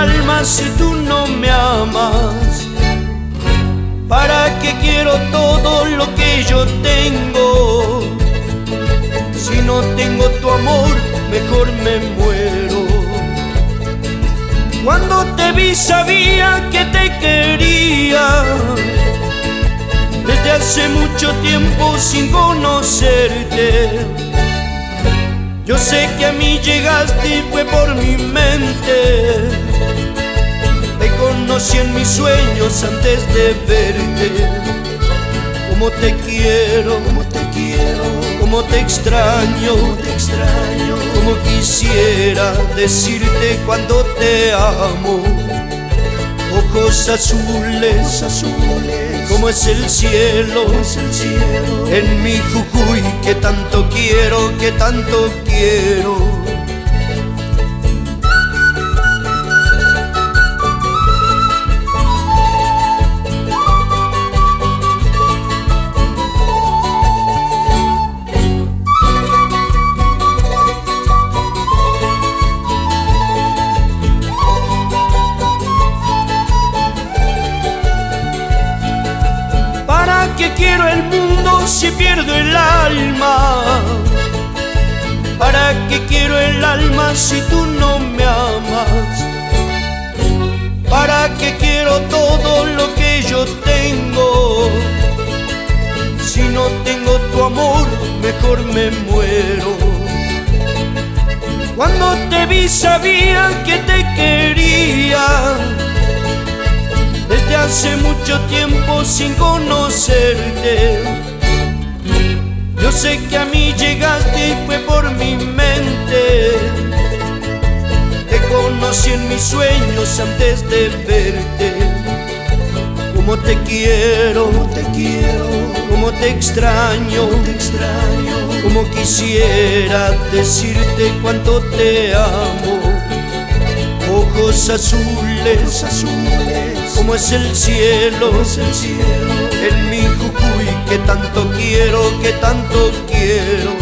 alma si tú no me amas? ¿Para qué quiero todo lo que yo tengo? Si no tengo tu amor, mejor me muero. Cuando te vi sabía que te quería, desde hace mucho tiempo sin conocerte. Yo sé que a mí llegaste y fue por mi mente. Te conocí en mis sueños antes de verte. Como te quiero, como te quiero, como te extraño, como quisiera decirte cuando te amo. Ojos azules, como es el cielo, en mi Jujuy que tanto quiero, que tanto quiero. ¿Para qué quiero el mundo si pierdo el alma? ¿Para qué quiero el alma si tú no me amas? ¿Para qué quiero todo lo que yo tengo? Si no tengo tu amor, mejor me muero. Cuando te vi sabía que te quería, desde hace mucho tiempo sin conocerte. Yo sé que a mí llegaste y fue por mi mente. Te conocí en mis sueños antes de verte. Como te quiero, como te extraño, como quisiera decirte cuánto te amo. Ojos azules, como es el cielo, en mi Jujuy que tanto quiero, que tanto quiero.